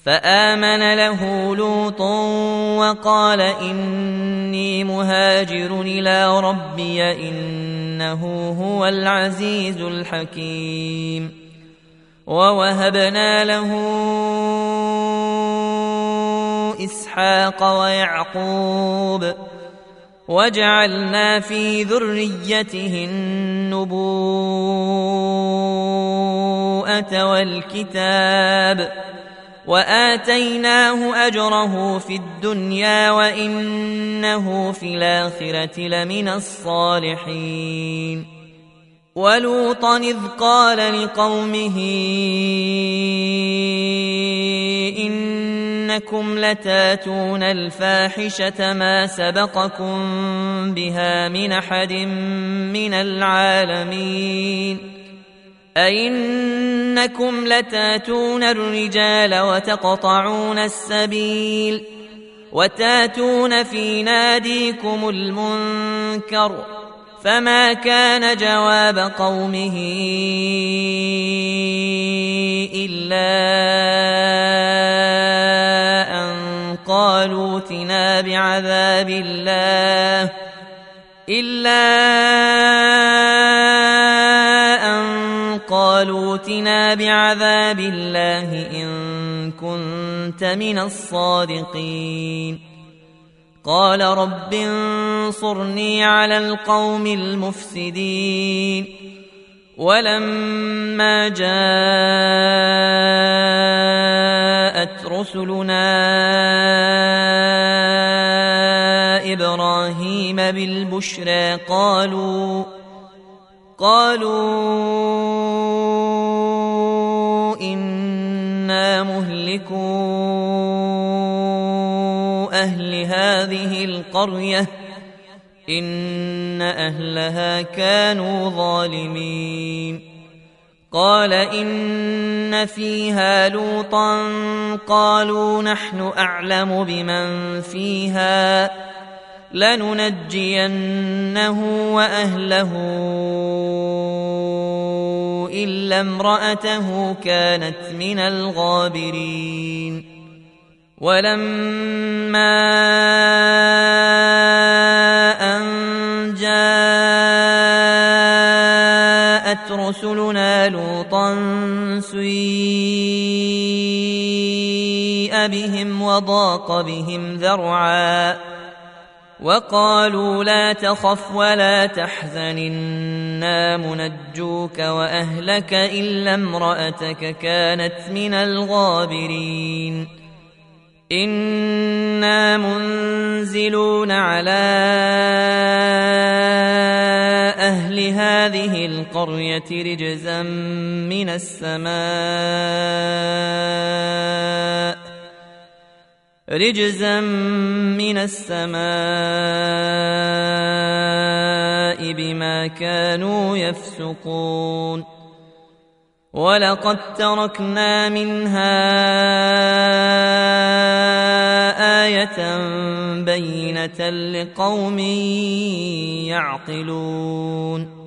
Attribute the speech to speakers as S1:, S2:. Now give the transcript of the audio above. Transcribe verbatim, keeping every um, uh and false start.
S1: فآمن له لوط وقال إني مهاجر إلى ربي إنه هو العزيز الحكيم. ووهبنا له إسحاق ويعقوب وجعلنا في ذريته النبوءة والكتاب وآتيناه أجره في الدنيا وإنه في الآخرة لمن الصالحين. ولوطا إذ قال لقومه إنكم لتاتون الفاحشة ما سبقكم بها من أحد من العالمين أئنكم لتاتون الرجال وتقطعون السبيل وتاتون في ناديكم المنكر. فما كان جواب قومه إلا أن قالوا ائتنا بعذاب الله إلا أن قالوا ائتنا بعذاب الله إن كنت من الصادقين. قال رب انصرني على القوم المفسدين. ولما جاءت رسلنا إبراهيم بالبشرى قالوا قالوا إنا مهلكو أهل هذه القرية إن أهلها كانوا ظالمين. قال إن فيها لوطا قالوا نحن أعلم بمن فيها لننجينه وأهله إلا امرأته كانت من الغابرين. ولما أن جاءت رسلنا لوطا سيء بهم وضاق بهم ذرعا وقالوا لا تخف ولا تحزن إنا منجوك وأهلك إلا امرأتك كانت من الغابرين. إنا منزلون على أهل هذه القرية رجزا من السماء رجزا من السماء بما كانوا يفسقون. ولقد تركنا منها آية بينة لقوم يعقلون.